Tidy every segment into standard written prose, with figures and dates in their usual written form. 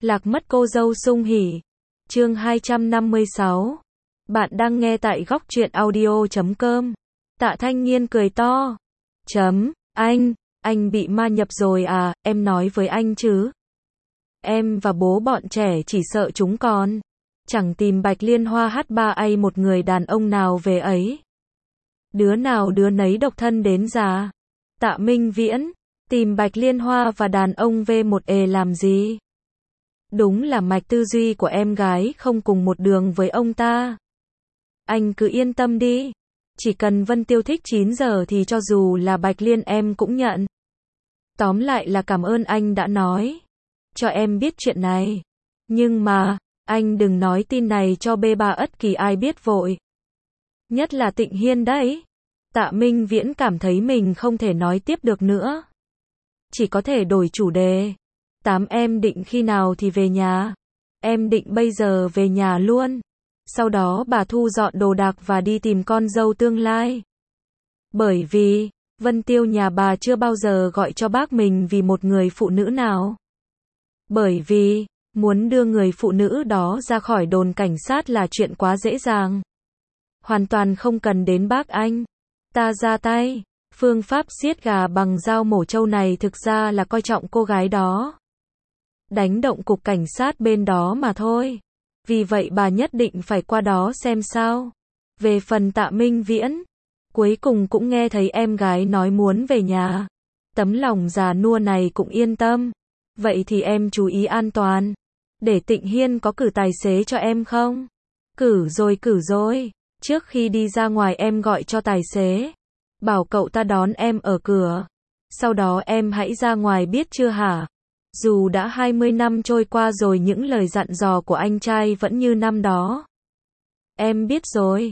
Lạc mất cô dâu sung hỉ. Chương 256. Bạn đang nghe tại góc truyện audio.com. Tạ Thanh Nghiên cười to. Anh bị ma nhập rồi à, em nói với anh chứ. Em và bố bọn trẻ chỉ sợ chúng con. Chẳng tìm Bạch Liên Hoa H3A một người đàn ông nào về ấy. Đứa nào đứa nấy độc thân đến già. Tạ Minh Viễn, tìm Bạch Liên Hoa và đàn ông V1E làm gì? Đúng là mạch tư duy của em gái không cùng một đường với ông ta. Anh cứ yên tâm đi. Chỉ cần Vân Tiêu thích 9 giờ thì cho dù là Bạch Liên em cũng nhận. Tóm lại là cảm ơn anh đã nói cho em biết chuyện này. Nhưng mà, anh đừng nói tin này cho B3 ất kỳ ai biết vội. Nhất là Tịnh Hiên đấy. Tạ Minh Viễn cảm thấy mình không thể nói tiếp được nữa. Chỉ có thể đổi chủ đề. Em định khi nào thì về nhà? Em định bây giờ về nhà luôn. Sau đó bà thu dọn đồ đạc và đi tìm con dâu tương lai. Bởi vì, Vân Tiêu nhà bà chưa bao giờ gọi cho bác mình vì một người phụ nữ nào. Bởi vì, muốn đưa người phụ nữ đó ra khỏi đồn cảnh sát là chuyện quá dễ dàng. Hoàn toàn không cần đến bác anh. Ta ra tay. Phương pháp giết gà bằng dao mổ trâu này thực ra là coi trọng cô gái đó. Đánh động cục cảnh sát bên đó mà thôi. Vì vậy bà nhất định phải qua đó xem sao. Về phần Tạ Minh Viễn, cuối cùng cũng nghe thấy em gái nói muốn về nhà. Tấm lòng già nua này cũng yên tâm. Vậy thì em chú ý an toàn. Để Tịnh Hiên có cử tài xế cho em không? Cử rồi. Trước khi đi ra ngoài em gọi cho tài xế. Bảo cậu ta đón em ở cửa. Sau đó em hãy ra ngoài biết chưa hả? Dù đã 20 năm trôi qua rồi những lời dặn dò của anh trai vẫn như năm đó. Em biết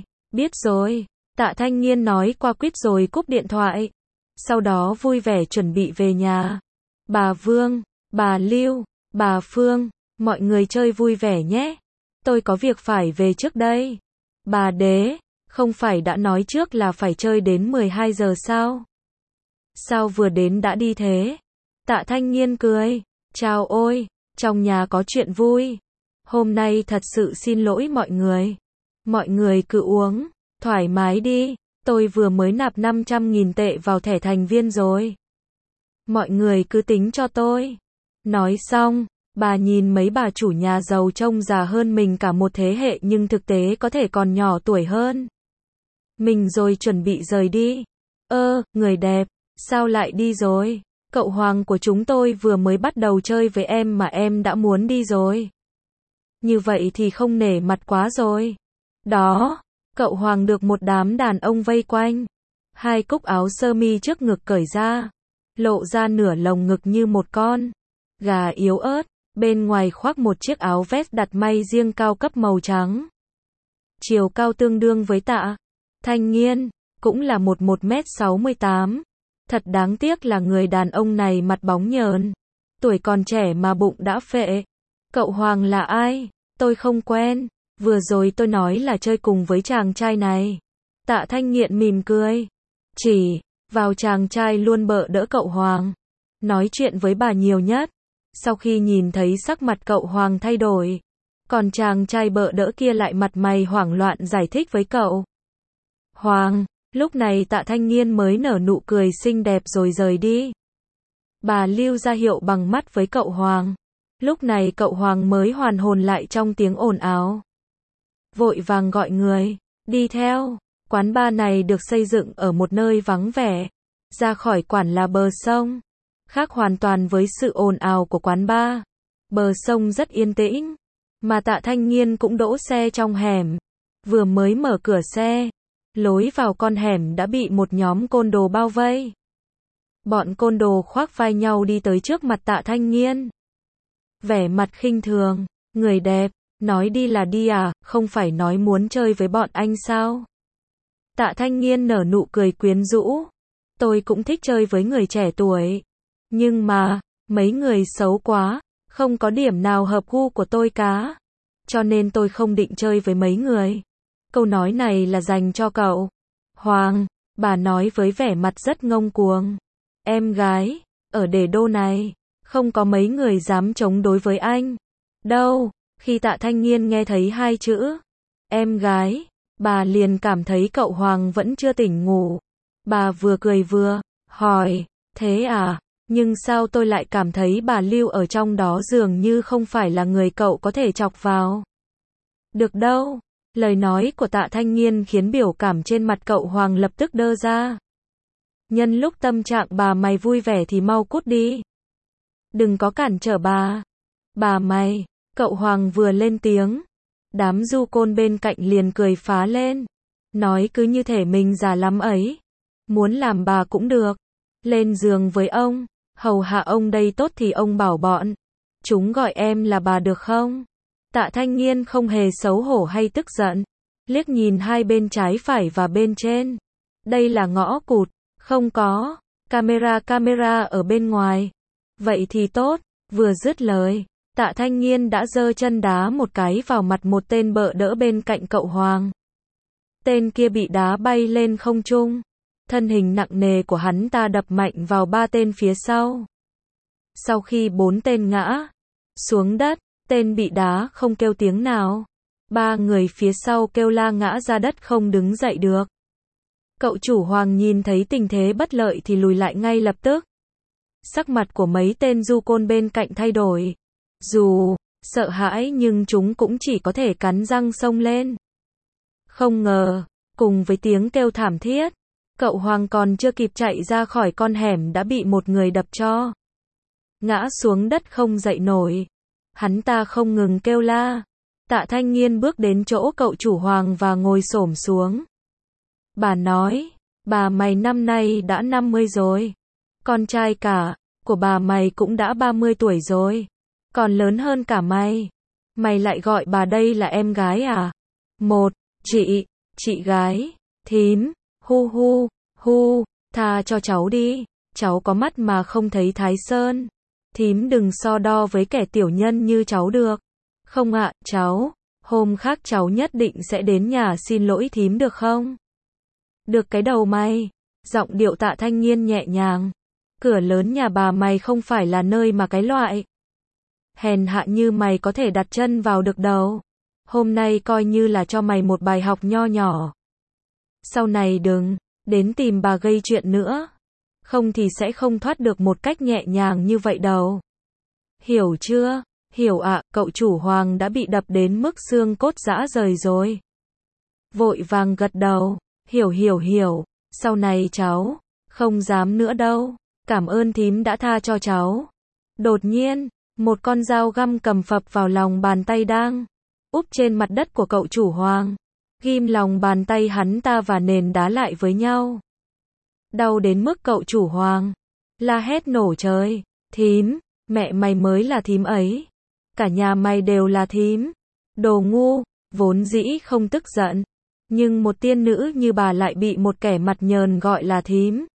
rồi. Tạ Thanh Nghiên nói qua quýt rồi cúp điện thoại. Sau đó vui vẻ chuẩn bị về nhà. Bà Vương, bà Lưu, bà Phương, mọi người chơi vui vẻ nhé. Tôi có việc phải về trước đây. Bà Đế, không phải đã nói trước là phải chơi đến 12 giờ sao? Sao vừa đến đã đi thế? Tạ Thanh Nghiên cười. Chào ôi, trong nhà có chuyện vui. Hôm nay thật sự xin lỗi mọi người. Mọi người cứ uống, thoải mái đi. Tôi vừa mới nạp 500.000 tệ vào thẻ thành viên rồi. Mọi người cứ tính cho tôi. Nói xong, bà nhìn mấy bà chủ nhà giàu trông già hơn mình cả một thế hệ nhưng thực tế có thể còn nhỏ tuổi hơn mình rồi chuẩn bị rời đi. Người đẹp, sao lại đi rồi? Cậu Hoàng của chúng tôi vừa mới bắt đầu chơi với em mà em đã muốn đi rồi. Như vậy thì không nể mặt quá rồi. Đó, cậu Hoàng được một đám đàn ông vây quanh. Hai cúc áo sơ mi trước ngực cởi ra, lộ ra nửa lồng ngực như một con gà yếu ớt, bên ngoài khoác một chiếc áo vest đặt may riêng cao cấp màu trắng. Chiều cao tương đương với Tạ Thanh Nghiên, cũng là 1m68. Thật đáng tiếc là người đàn ông này mặt bóng nhờn. Tuổi còn trẻ mà bụng đã phệ. Cậu Hoàng là ai? Tôi không quen. Vừa rồi tôi nói là chơi cùng với chàng trai này. Tạ Thanh Nghiện mỉm cười. Chỉ vào chàng trai luôn bợ đỡ cậu Hoàng. Nói chuyện với bà nhiều nhất. Sau khi nhìn thấy sắc mặt cậu Hoàng thay đổi. Còn chàng trai bợ đỡ kia lại mặt mày hoảng loạn giải thích với cậu Hoàng. Lúc này Tạ Thanh Nghiên mới nở nụ cười xinh đẹp rồi rời đi. Bà Lưu ra hiệu bằng mắt với cậu Hoàng. Lúc này cậu Hoàng mới hoàn hồn lại trong tiếng ồn ào. Vội vàng gọi người đi theo. Quán bar này được xây dựng ở một nơi vắng vẻ. Ra khỏi quán là bờ sông. Khác hoàn toàn với sự ồn ào của quán bar. Bờ sông rất yên tĩnh. Mà Tạ Thanh Nghiên cũng đỗ xe trong hẻm. Vừa mới mở cửa xe, lối vào con hẻm đã bị một nhóm côn đồ bao vây. Bọn côn đồ khoác vai nhau đi tới trước mặt Tạ Thanh Nghiên. Vẻ mặt khinh thường. Người đẹp, nói đi là đi à, không phải nói muốn chơi với bọn anh sao? Tạ Thanh Nghiên nở nụ cười quyến rũ. Tôi cũng thích chơi với người trẻ tuổi. Nhưng mà, mấy người xấu quá, không có điểm nào hợp gu của tôi cả. Cho nên tôi không định chơi với mấy người. Câu nói này là dành cho cậu Hoàng, bà nói với vẻ mặt rất ngông cuồng. Em gái, ở Đề Đô này, không có mấy người dám chống đối với anh. Đâu, khi Tạ Thanh Nghiên nghe thấy hai chữ, em gái, bà liền cảm thấy cậu Hoàng vẫn chưa tỉnh ngủ. Bà vừa cười vừa hỏi, thế à, nhưng sao tôi lại cảm thấy bà Lưu ở trong đó dường như không phải là người cậu có thể chọc vào. Được đâu, lời nói của Tạ Thanh Nghiên khiến biểu cảm trên mặt cậu Hoàng lập tức đơ ra. Nhân lúc tâm trạng bà mày vui vẻ thì mau cút đi. Đừng có cản trở bà. Bà mày, cậu Hoàng vừa lên tiếng. Đám du côn bên cạnh liền cười phá lên. Nói cứ như thể mình già lắm ấy. Muốn làm bà cũng được. Lên giường với ông, hầu hạ ông đây tốt thì ông bảo bọn. Chúng gọi em là bà được không? Tạ Thanh Nghiên không hề xấu hổ hay tức giận. Liếc nhìn hai bên trái phải và bên trên. Đây là ngõ cụt, không có camera ở bên ngoài. Vậy thì tốt, vừa dứt lời. Tạ Thanh Nghiên đã giơ chân đá một cái vào mặt một tên bợ đỡ bên cạnh cậu Hoàng. Tên kia bị đá bay lên không trung. Thân hình nặng nề của hắn ta đập mạnh vào ba tên phía sau. Sau khi bốn tên ngã xuống đất, tên bị đá không kêu tiếng nào. Ba người phía sau kêu la ngã ra đất không đứng dậy được. Cậu chủ Hoàng nhìn thấy tình thế bất lợi thì lùi lại ngay lập tức. Sắc mặt của mấy tên du côn bên cạnh thay đổi. Dù sợ hãi nhưng chúng cũng chỉ có thể cắn răng xông lên. Không ngờ, cùng với tiếng kêu thảm thiết, cậu Hoàng còn chưa kịp chạy ra khỏi con hẻm đã bị một người đập cho. Ngã xuống đất không dậy nổi. Hắn ta không ngừng kêu la. Tạ Thanh Nghiên bước đến chỗ cậu chủ Hoàng và ngồi xổm xuống. Bà nói, bà mày năm nay đã 50 rồi. Con trai cả của bà mày cũng đã 30 tuổi rồi. Còn lớn hơn cả mày. Mày lại gọi bà đây là em gái à? Một, chị gái, thím, hu, tha cho cháu đi. Cháu có mắt mà không thấy Thái Sơn. Thím đừng so đo với kẻ tiểu nhân như cháu được. Không ạ, cháu, hôm khác cháu nhất định sẽ đến nhà xin lỗi thím được không? Được cái đầu mày. Giọng điệu Tạ Thanh Nghiên nhẹ nhàng. Cửa lớn nhà bà mày không phải là nơi mà cái loại hèn hạ như mày có thể đặt chân vào được đâu. Hôm nay coi như là cho mày một bài học nho nhỏ. Sau này đừng đến tìm bà gây chuyện nữa. Không thì sẽ không thoát được một cách nhẹ nhàng như vậy đâu. Hiểu chưa? Hiểu ạ, cậu chủ Hoàng đã bị đập đến mức xương cốt rã rời rồi. Vội vàng gật đầu. Hiểu. Sau này cháu không dám nữa đâu. Cảm ơn thím đã tha cho cháu. Đột nhiên, một con dao găm cầm phập vào lòng bàn tay đang úp trên mặt đất của cậu chủ Hoàng. Ghim lòng bàn tay hắn ta và nền đá lại với nhau. Đau đến mức cậu chủ Hoàng la hét nổ trời. Thím, mẹ mày mới là thím ấy. Cả nhà mày đều là thím. Đồ ngu, vốn dĩ không tức giận. Nhưng một tiên nữ như bà lại bị một kẻ mặt nhờn gọi là thím.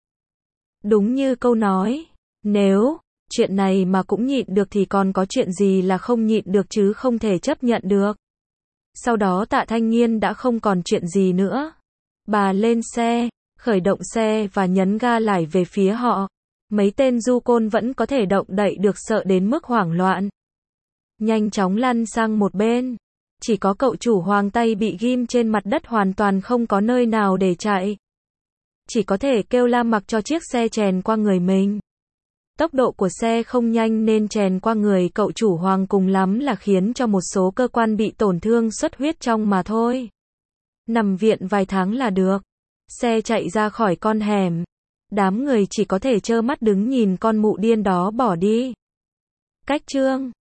Đúng như câu nói, nếu chuyện này mà cũng nhịn được thì còn có chuyện gì là không nhịn được chứ không thể chấp nhận được. Sau đó Tạ Thanh Nghiên đã không còn chuyện gì nữa. Bà lên xe, khởi động xe và nhấn ga lải về phía họ. Mấy tên du côn vẫn có thể động đậy được sợ đến mức hoảng loạn. Nhanh chóng lăn sang một bên. Chỉ có cậu chủ Hoàng tay bị ghim trên mặt đất hoàn toàn không có nơi nào để chạy. Chỉ có thể kêu la mặc cho chiếc xe chèn qua người mình. Tốc độ của xe không nhanh nên chèn qua người cậu chủ Hoàng cùng lắm là khiến cho một số cơ quan bị tổn thương xuất huyết trong mà thôi. Nằm viện vài tháng là được. Xe chạy ra khỏi con hẻm. Đám người chỉ có thể trơ mắt đứng nhìn con mụ điên đó bỏ đi. Cách chương